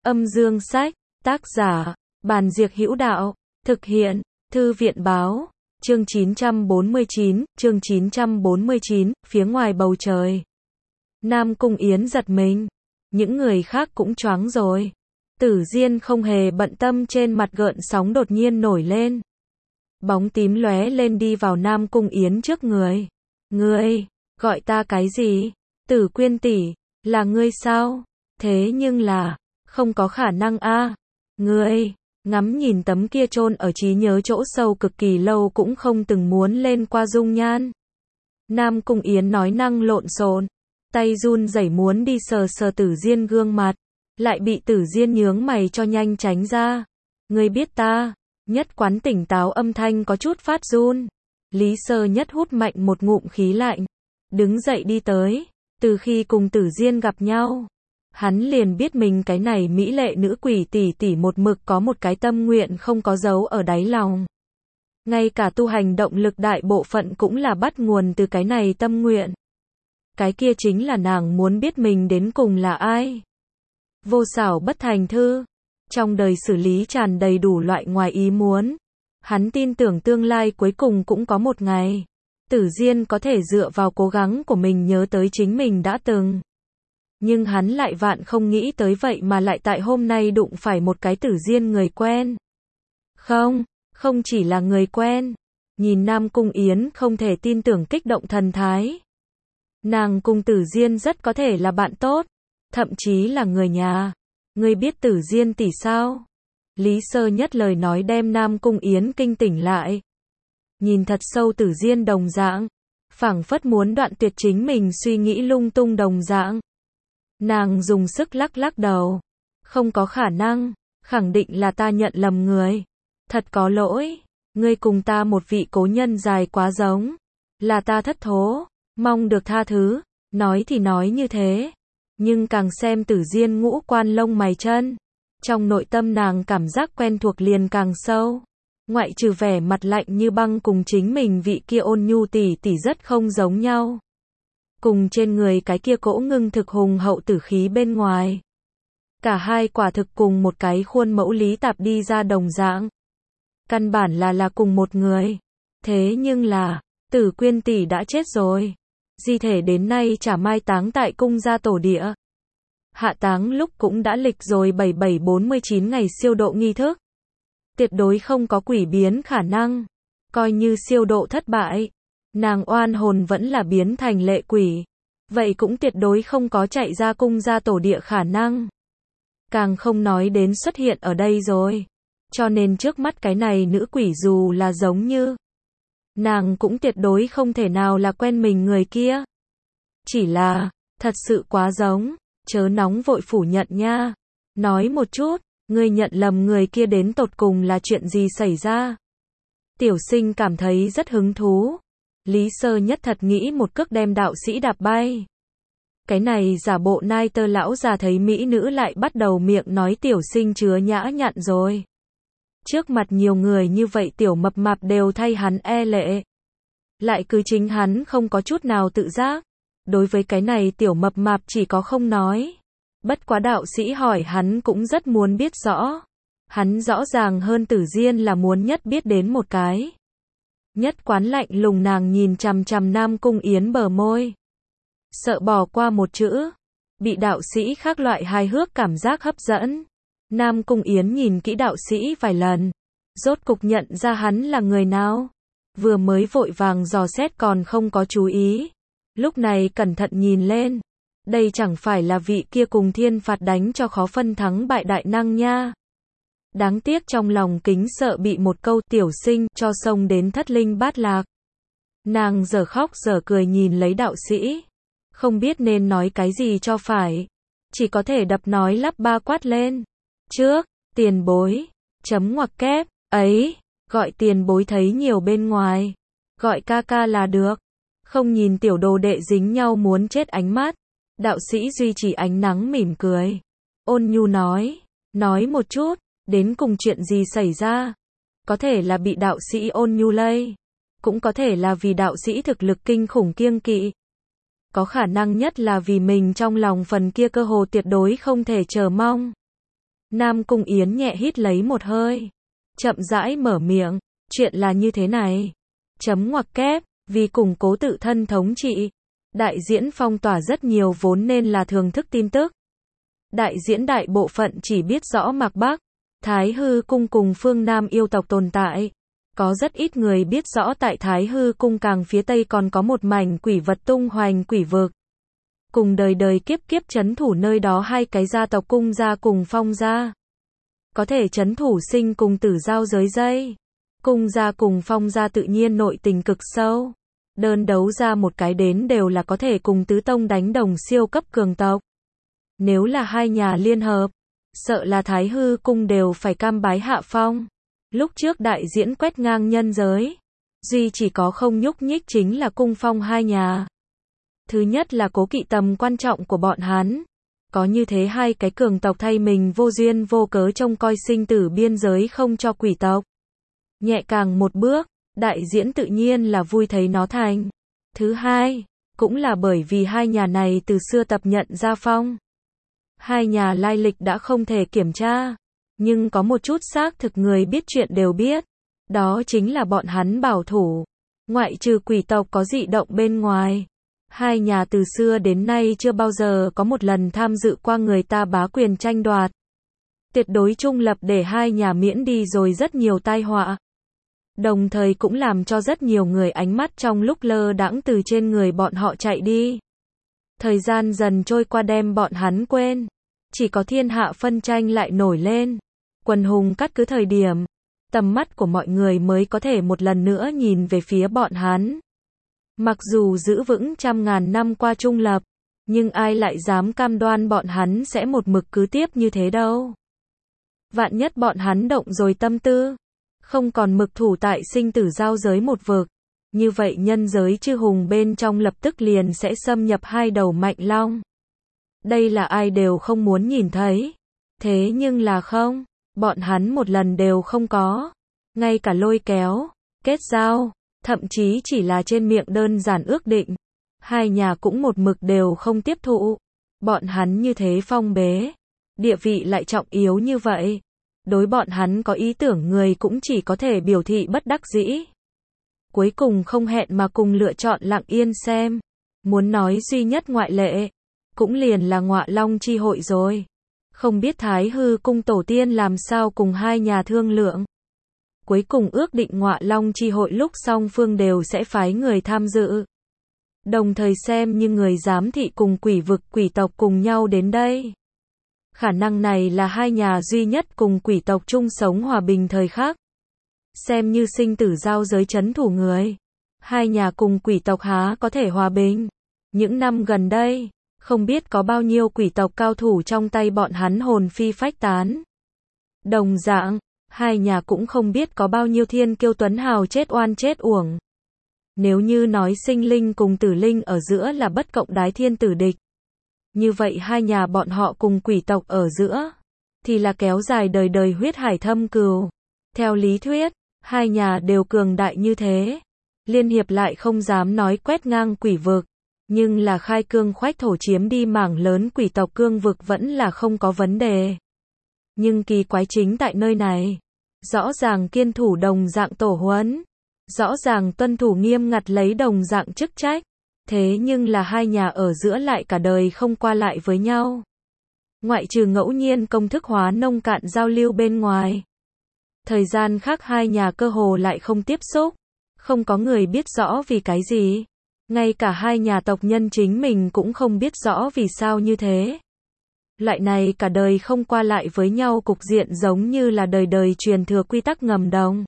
Âm dương sách, tác giả, Bàn Diệc Hữu Đạo, thực hiện, Thư viện báo, chương 949, phía ngoài bầu trời. Nam Cung Yến giật mình, những người khác cũng choáng rồi. Tử Diên không hề bận tâm trên mặt gợn sóng đột nhiên nổi lên. Bóng tím lóe lên đi vào Nam Cung Yến trước người. Ngươi, gọi ta cái gì? Tử Quyên tỷ, là ngươi sao? Thế nhưng là, không có khả năng a. Ngươi, ngắm nhìn tấm kia chôn ở trí nhớ chỗ sâu cực kỳ lâu cũng không từng muốn lên qua dung nhan. Nam Cung Yến nói năng lộn xộn, tay run rẩy muốn đi sờ sờ Tử Diên gương mặt, lại bị Tử Diên nhướng mày cho nhanh tránh ra. Ngươi biết ta, Nhất Quán tỉnh táo âm thanh có chút phát run. Lý Sơ Nhất hút mạnh một ngụm khí lạnh, đứng dậy đi tới. Từ khi cùng Tử Diên gặp nhau, hắn liền biết mình cái này mỹ lệ nữ quỷ tỷ tỷ một mực có một cái tâm nguyện không có giấu ở đáy lòng. Ngay cả tu hành động lực đại bộ phận cũng là bắt nguồn từ cái này tâm nguyện. Cái kia chính là nàng muốn biết mình đến cùng là ai. Vô xảo bất thành thư. Trong đời xử lý tràn đầy đủ loại ngoài ý muốn. Hắn tin tưởng tương lai cuối cùng cũng có một ngày, Tử Diên có thể dựa vào cố gắng của mình nhớ tới chính mình đã từng. Nhưng hắn lại vạn không nghĩ tới vậy mà lại tại hôm nay đụng phải một cái Tử Diên người quen. Không chỉ là người quen. Nhìn Nam Cung Yến không thể tin tưởng kích động thần thái. Nàng cùng Tử Diên rất có thể là bạn tốt, thậm chí là người nhà. Ngươi biết Tử Diên tỷ sao? Lý Sơ Nhất lời nói đem Nam Cung Yến kinh tỉnh lại. Nhìn thật sâu Tử Diên đồng dạng, phảng phất muốn đoạn tuyệt chính mình suy nghĩ lung tung đồng dạng. Nàng dùng sức lắc lắc đầu. Không có khả năng, khẳng định là ta nhận lầm người. Thật có lỗi, ngươi cùng ta một vị cố nhân dài quá giống. Là ta thất thố, mong được tha thứ. Nói thì nói như thế, nhưng càng xem Tử Diên ngũ quan lông mày chân, trong nội tâm nàng cảm giác quen thuộc liền càng sâu. Ngoại trừ vẻ mặt lạnh như băng cùng chính mình vị kia ôn nhu tỷ tỷ rất không giống nhau. Cùng trên người cái kia cỗ ngưng thực hùng hậu tử khí bên ngoài. Cả hai quả thực cùng một cái khuôn mẫu lý tạp đi ra đồng dạng. Căn bản là cùng một người. Thế nhưng là, Tử Quyên tỷ đã chết rồi. Di thể đến nay chả mai táng tại cung gia tổ địa. Hạ táng lúc cũng đã lịch rồi 7749 ngày siêu độ nghi thức. Tuyệt đối không có quỷ biến khả năng. Coi như siêu độ thất bại, nàng oan hồn vẫn là biến thành lệ quỷ. Vậy cũng tuyệt đối không có chạy ra cung gia tổ địa khả năng. Càng không nói đến xuất hiện ở đây rồi. Cho nên trước mắt cái này nữ quỷ dù là giống như, nàng cũng tuyệt đối không thể nào là quen mình người kia. Chỉ là, thật sự quá giống, chớ nóng vội phủ nhận nha. Nói một chút, ngươi nhận lầm người kia đến tột cùng là chuyện gì xảy ra? Tiểu Sinh cảm thấy rất hứng thú. Lý Sơ Nhất thật nghĩ một cước đem đạo sĩ đạp bay. Cái này giả bộ nai tơ lão già thấy mỹ nữ lại bắt đầu miệng nói Tiểu Sinh chứa nhã nhặn rồi. Trước mặt nhiều người như vậy tiểu mập mạp đều thay hắn e lệ. Lại cứ chính hắn không có chút nào tự giác. Đối với cái này tiểu mập mạp chỉ có không nói. Bất quá đạo sĩ hỏi hắn cũng rất muốn biết rõ. Hắn rõ ràng hơn Tử Diên là muốn nhất biết đến một cái. Nhất Quán lạnh lùng nàng nhìn chằm chằm Nam Cung Yến bờ môi. Sợ bỏ qua một chữ. Bị đạo sĩ khác loại hài hước cảm giác hấp dẫn. Nam Cung Yến nhìn kỹ đạo sĩ vài lần. Rốt cục nhận ra hắn là người nào. Vừa mới vội vàng dò xét còn không có chú ý. Lúc này cẩn thận nhìn lên. Đây chẳng phải là vị kia cùng thiên phạt đánh cho khó phân thắng bại đại năng nha. Đáng tiếc trong lòng kính sợ bị một câu Tiểu Sinh cho xông đến thất linh bát lạc. Nàng giờ khóc giờ cười nhìn lấy đạo sĩ. Không biết nên nói cái gì cho phải. Chỉ có thể đập nói lắp ba quát lên. Trước, tiền bối, chấm ngoặc kép, ấy, gọi tiền bối thấy nhiều bên ngoài. Gọi ca ca là được. Không nhìn tiểu đồ đệ dính nhau muốn chết ánh mắt. Đạo sĩ duy trì ánh nắng mỉm cười. Ôn nhu nói một chút, đến cùng chuyện gì xảy ra. Có thể là bị đạo sĩ ôn nhu lây. Cũng có thể là vì đạo sĩ thực lực kinh khủng kiêng kỵ. Có khả năng nhất là vì mình trong lòng phần kia cơ hồ tuyệt đối không thể chờ mong. Nam Cung Yến nhẹ hít lấy một hơi, chậm rãi mở miệng, chuyện là như thế này. Chấm ngoặc kép, vì củng cố tự thân thống trị, đại diễn phong tỏa rất nhiều vốn nên là thưởng thức tin tức. Đại diễn đại bộ phận chỉ biết rõ Mạc Bắc, Thái Hư Cung cùng phương Nam yêu tộc tồn tại. Có rất ít người biết rõ tại Thái Hư Cung càng phía Tây còn có một mảnh quỷ vật tung hoành quỷ vực. Cùng đời đời kiếp kiếp trấn thủ nơi đó hai cái gia tộc Cung gia cùng Phong gia. Có thể trấn thủ sinh cùng tử giao giới dây. Cung gia cùng Phong gia tự nhiên nội tình cực sâu. Đơn đấu ra một cái đến đều là có thể cùng tứ tông đánh đồng siêu cấp cường tộc. Nếu là hai nhà liên hợp, sợ là Thái Hư Cung đều phải cam bái hạ phong. Lúc trước đại diễn quét ngang nhân giới, duy chỉ có không nhúc nhích chính là Cung Phong hai nhà. Thứ nhất là cố kỵ tầm quan trọng của bọn hắn. Có như thế hai cái cường tộc thay mình vô duyên vô cớ trông coi sinh tử biên giới không cho quỷ tộc. Nhẹ càng một bước, đại diễn tự nhiên là vui thấy nó thành. Thứ hai, cũng là bởi vì hai nhà này từ xưa tập nhận gia phong. Hai nhà lai lịch đã không thể kiểm tra, nhưng có một chút xác thực người biết chuyện đều biết. Đó chính là bọn hắn bảo thủ. Ngoại trừ quỷ tộc có dị động bên ngoài. Hai nhà từ xưa đến nay chưa bao giờ có một lần tham dự qua người ta bá quyền tranh đoạt. Tuyệt đối trung lập để hai nhà miễn đi rồi rất nhiều tai họa. Đồng thời cũng làm cho rất nhiều người ánh mắt trong lúc lơ đãng từ trên người bọn họ chạy đi. Thời gian dần trôi qua đem bọn hắn quên. Chỉ có thiên hạ phân tranh lại nổi lên. Quần hùng cắt cứ thời điểm. Tầm mắt của mọi người mới có thể một lần nữa nhìn về phía bọn hắn. Mặc dù giữ vững trăm ngàn năm qua trung lập, nhưng ai lại dám cam đoan bọn hắn sẽ một mực cứ tiếp như thế đâu. Vạn nhất bọn hắn động rồi tâm tư, không còn mực thủ tại sinh tử giao giới một vực, như vậy nhân giới chư hùng bên trong lập tức liền sẽ xâm nhập hai đầu mạnh long. Đây là ai đều không muốn nhìn thấy. Thế nhưng là không, bọn hắn một lần đều không có. Ngay cả lôi kéo, kết giao, thậm chí chỉ là trên miệng đơn giản ước định. Hai nhà cũng một mực đều không tiếp thụ. Bọn hắn như thế phong bế. Địa vị lại trọng yếu như vậy. Đối bọn hắn có ý tưởng người cũng chỉ có thể biểu thị bất đắc dĩ. Cuối cùng không hẹn mà cùng lựa chọn lặng yên xem. Muốn nói duy nhất ngoại lệ, cũng liền là Ngọa Long chi hội rồi. Không biết Thái Hư Cung tổ tiên làm sao cùng hai nhà thương lượng. Cuối cùng ước định Ngọa Long chi hội lúc song phương đều sẽ phái người tham dự. Đồng thời xem như người giám thị cùng quỷ vực quỷ tộc cùng nhau đến đây. Khả năng này là hai nhà duy nhất cùng quỷ tộc chung sống hòa bình thời khắc. Xem như sinh tử giao giới trấn thủ người. Hai nhà cùng quỷ tộc há có thể hòa bình. Những năm gần đây, không biết có bao nhiêu quỷ tộc cao thủ trong tay bọn hắn hồn phi phách tán. Đồng dạng, hai nhà cũng không biết có bao nhiêu thiên kiêu tuấn hào chết oan chết uổng. Nếu như nói sinh linh cùng tử linh ở giữa là bất cộng đái thiên tử địch. Như vậy hai nhà bọn họ cùng quỷ tộc ở giữa, thì là kéo dài đời đời huyết hải thâm cừu. Theo lý thuyết, hai nhà đều cường đại như thế. Liên hiệp lại không dám nói quét ngang quỷ vực. Nhưng là khai cương khoách thổ chiếm đi mảng lớn quỷ tộc cương vực vẫn là không có vấn đề. Nhưng kỳ quái chính tại nơi này. Rõ ràng kiên thủ đồng dạng tổ huấn. Rõ ràng tuân thủ nghiêm ngặt lấy đồng dạng chức trách. Thế nhưng là hai nhà ở giữa lại cả đời không qua lại với nhau. Ngoại trừ ngẫu nhiên công thức hóa nông cạn giao lưu bên ngoài. Thời gian khác hai nhà cơ hồ lại không tiếp xúc. Không có người biết rõ vì cái gì. Ngay cả hai nhà tộc nhân chính mình cũng không biết rõ vì sao như thế. Loại này cả đời không qua lại với nhau cục diện giống như là đời đời truyền thừa quy tắc ngầm đồng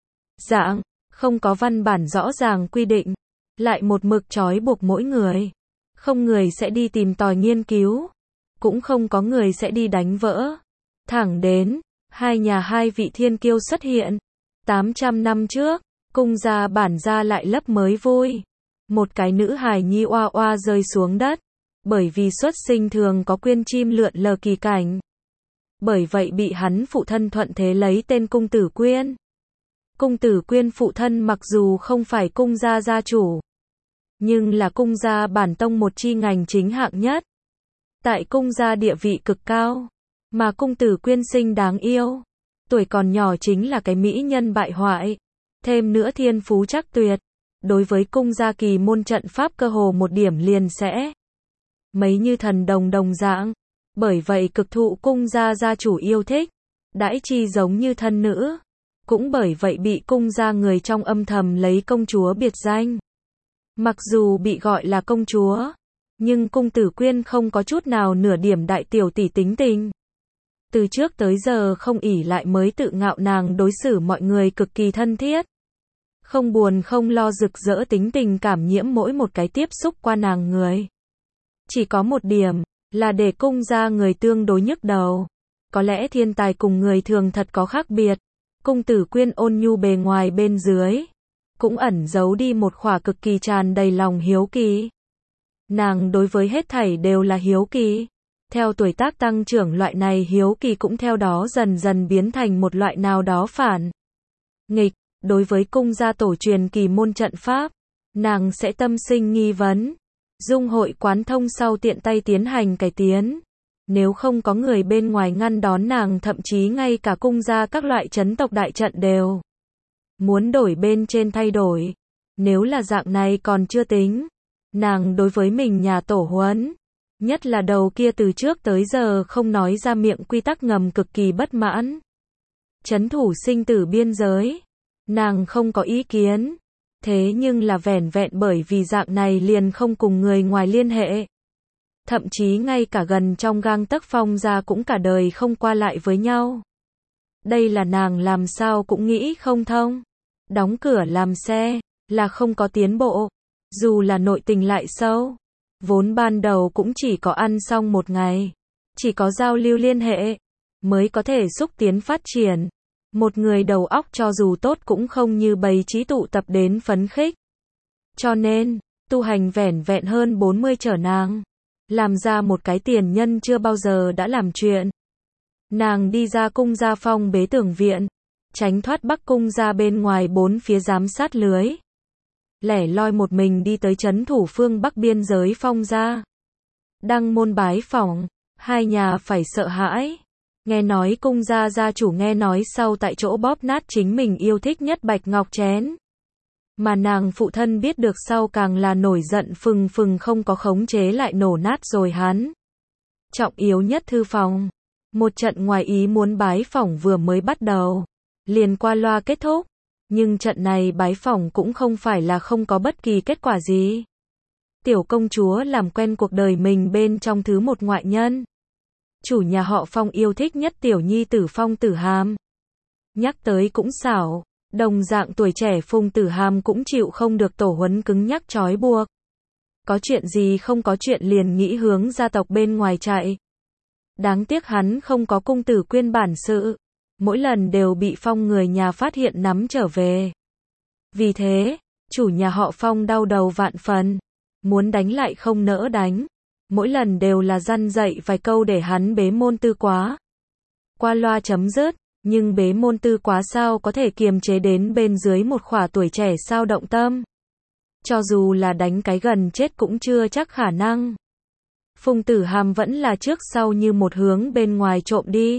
dạng, không có văn bản rõ ràng quy định, lại một mực trói buộc mỗi người. Không người sẽ đi tìm tòi nghiên cứu, cũng không có người sẽ đi đánh vỡ. Thẳng đến, hai nhà hai vị thiên kiêu xuất hiện. 800 năm trước, cung gia bản gia lại lấp mới vui. Một cái nữ hài nhi oa oa rơi xuống đất. Bởi vì xuất sinh thường có quyên chim lượn lờ kỳ cảnh. Bởi vậy bị hắn phụ thân thuận thế lấy tên cung tử quyên. Cung tử quyên phụ thân mặc dù không phải cung gia gia chủ, nhưng là cung gia bản tông một chi ngành chính hạng nhất. Tại cung gia địa vị cực cao. Mà cung tử Quyên xinh đáng yêu. Tuổi còn nhỏ chính là cái mỹ nhân bại hoại. Thêm nữa thiên phú chắc tuyệt. Đối với cung gia kỳ môn trận pháp cơ hồ một điểm liền sẽ mấy như thần đồng đồng dạng. Bởi vậy cực thụ cung gia gia chủ yêu thích. Đãi chi giống như thân nữ. Cũng bởi vậy bị cung gia người trong âm thầm lấy công chúa biệt danh. Mặc dù bị gọi là công chúa, nhưng cung tử Quyên không có chút nào nửa điểm đại tiểu tỷ tính tình. Từ trước tới giờ không ỷ lại mới tự ngạo, nàng đối xử mọi người cực kỳ thân thiết. Không buồn không lo, rực rỡ tính tình cảm nhiễm mỗi một cái tiếp xúc qua nàng người. Chỉ có một điểm, là để cung gia người tương đối nhức đầu. Có lẽ thiên tài cùng người thường thật có khác biệt. Cung tử Quyên ôn nhu bề ngoài bên dưới, cũng ẩn giấu đi một khỏa cực kỳ tràn đầy lòng hiếu kỳ. Nàng đối với hết thảy đều là hiếu kỳ. Theo tuổi tác tăng trưởng, loại này hiếu kỳ cũng theo đó dần dần biến thành một loại nào đó phản nghịch. Đối với cung gia tổ truyền kỳ môn trận pháp, nàng sẽ tâm sinh nghi vấn. Dung hội quán thông sau tiện tay tiến hành cải tiến. Nếu không có người bên ngoài ngăn đón nàng, thậm chí ngay cả cung gia các loại chấn tộc đại trận đều muốn đổi bên trên thay đổi. Nếu là dạng này còn chưa tính. Nàng đối với mình nhà tổ huấn, nhất là đầu kia từ trước tới giờ không nói ra miệng quy tắc ngầm cực kỳ bất mãn. Trấn thủ sinh tử biên giới. Nàng không có ý kiến. Thế nhưng là vẻn vẹn bởi vì dạng này liền không cùng người ngoài liên hệ. Thậm chí ngay cả gần trong gang tấc Phong gia cũng cả đời không qua lại với nhau. Đây là nàng làm sao cũng nghĩ không thông. Đóng cửa làm xe, là không có tiến bộ. Dù là nội tình lại sâu. Vốn ban đầu cũng chỉ có ăn xong một ngày. Chỉ có giao lưu liên hệ, mới có thể xúc tiến phát triển. Một người đầu óc cho dù tốt cũng không như bầy trí tụ tập đến phấn khích. Cho nên, tu hành vẻn vẹn hơn 40 trở nàng. Làm ra một cái tiền nhân chưa bao giờ đã làm chuyện. Nàng đi ra cung gia phong bế tường viện. Tránh thoát Bắc cung ra bên ngoài bốn phía giám sát lưới. Lẻ loi một mình đi tới trấn thủ phương Bắc biên giới Phong gia. Đăng môn bái phỏng, hai nhà phải sợ hãi. Nghe nói cung gia gia chủ nghe nói sau tại chỗ bóp nát chính mình yêu thích nhất bạch ngọc chén. Mà nàng phụ thân biết được sau càng là nổi giận phừng phừng, không có khống chế lại nổ nát rồi hắn. Trọng yếu nhất thư phòng. Một trận ngoài ý muốn bái phỏng vừa mới bắt đầu. Liền qua loa kết thúc. Nhưng trận này bái phỏng cũng không phải là không có bất kỳ kết quả gì. Tiểu công chúa làm quen cuộc đời mình bên trong thứ một ngoại nhân. Chủ nhà họ Phong yêu thích nhất tiểu nhi tử Phong Tử Hàm. Nhắc tới cũng xảo, đồng dạng tuổi trẻ Phong Tử Hàm cũng chịu không được tổ huấn cứng nhắc trói buộc. Có chuyện gì không có chuyện liền nghĩ hướng gia tộc bên ngoài chạy. Đáng tiếc hắn không có cung tử Quyên bản sự. Mỗi lần đều bị Phong người nhà phát hiện nắm trở về. Vì thế, chủ nhà họ Phong đau đầu vạn phần. Muốn đánh lại không nỡ đánh. Mỗi lần đều là răn dạy vài câu để hắn bế môn tư quá. Qua loa chấm dứt, nhưng bế môn tư quá sao có thể kiềm chế đến bên dưới một khỏa tuổi trẻ sao động tâm. Cho dù là đánh cái gần chết cũng chưa chắc khả năng. Phùng Tử Hàm vẫn là trước sau như một hướng bên ngoài trộm đi.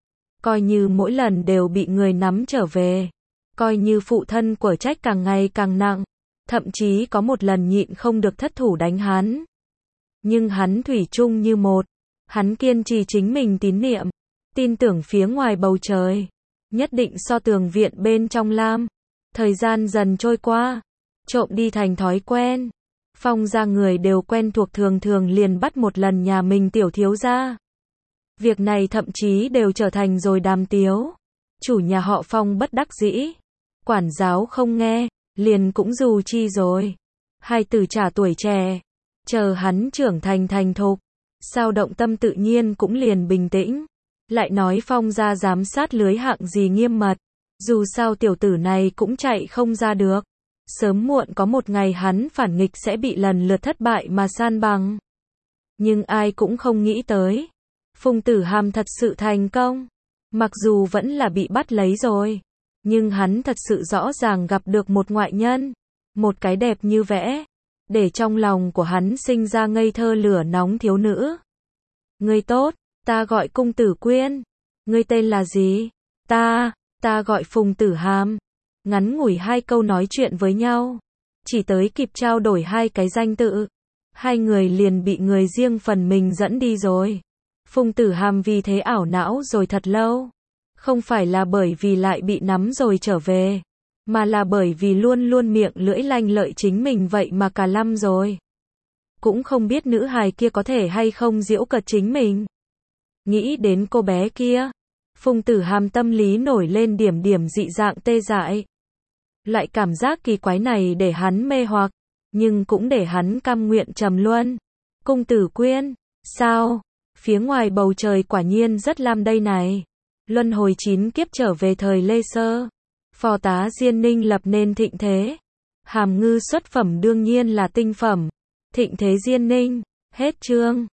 Coi như mỗi lần đều bị người nắm trở về. Coi như phụ thân của trách càng ngày càng nặng. Thậm chí có một lần nhịn không được thất thủ đánh hắn. Nhưng hắn thủy chung như một. Hắn kiên trì chính mình tín niệm. Tin tưởng phía ngoài bầu trời. Nhất định so tường viện bên trong lam. Thời gian dần trôi qua. Trộm đi thành thói quen. Phong gia người đều quen thuộc, thường thường liền bắt một lần nhà mình tiểu thiếu gia. Việc này thậm chí đều trở thành rồi đàm tiếu. Chủ nhà họ Phong bất đắc dĩ. Quản giáo không nghe, liền cũng dù chi rồi. Hai tử trả tuổi trẻ. Chờ hắn trưởng thành thành thục. Sao động tâm tự nhiên cũng liền bình tĩnh. Lại nói Phong gia giám sát lưới hạng gì nghiêm mật. Dù sao tiểu tử này cũng chạy không ra được. Sớm muộn có một ngày hắn phản nghịch sẽ bị lần lượt thất bại mà san bằng. Nhưng ai cũng không nghĩ tới. Phùng Tử Hàm thật sự thành công. Mặc dù vẫn là bị bắt lấy rồi. Nhưng hắn thật sự rõ ràng gặp được một ngoại nhân. Một cái đẹp như vẽ. Để trong lòng của hắn sinh ra ngây thơ lửa nóng thiếu nữ. Người tốt, Ta gọi Cung Tử Quyên. Ngươi tên là gì? Ta gọi Phùng Tử Hàm. Ngắn ngủi 2 câu nói chuyện với nhau. Chỉ tới kịp trao đổi 2 cái danh tự. Hai người liền bị người riêng phần mình dẫn đi rồi. Phùng Tử Hàm vì thế ảo não rồi thật lâu. Không phải là bởi vì lại bị nắm rồi trở về, mà là bởi vì luôn luôn miệng lưỡi lanh lợi chính mình vậy mà cả lăm rồi. Cũng không biết nữ hài kia có thể hay không giễu cợt chính mình. Nghĩ đến cô bé kia, Phùng Tử Hàm tâm lý nổi lên điểm điểm dị dạng tê dại. Loại cảm giác kỳ quái này để hắn mê hoặc, nhưng cũng để hắn cam nguyện trầm luân. Cung Tử Quyên, sao? Phía ngoài bầu trời quả nhiên rất lam đây này. Luân hồi 9 kiếp trở về thời Lê Sơ. Phò tá Diên Ninh lập nên thịnh thế. Hàm Ngư xuất phẩm đương nhiên là tinh phẩm. Thịnh thế Diên Ninh. Hết chương.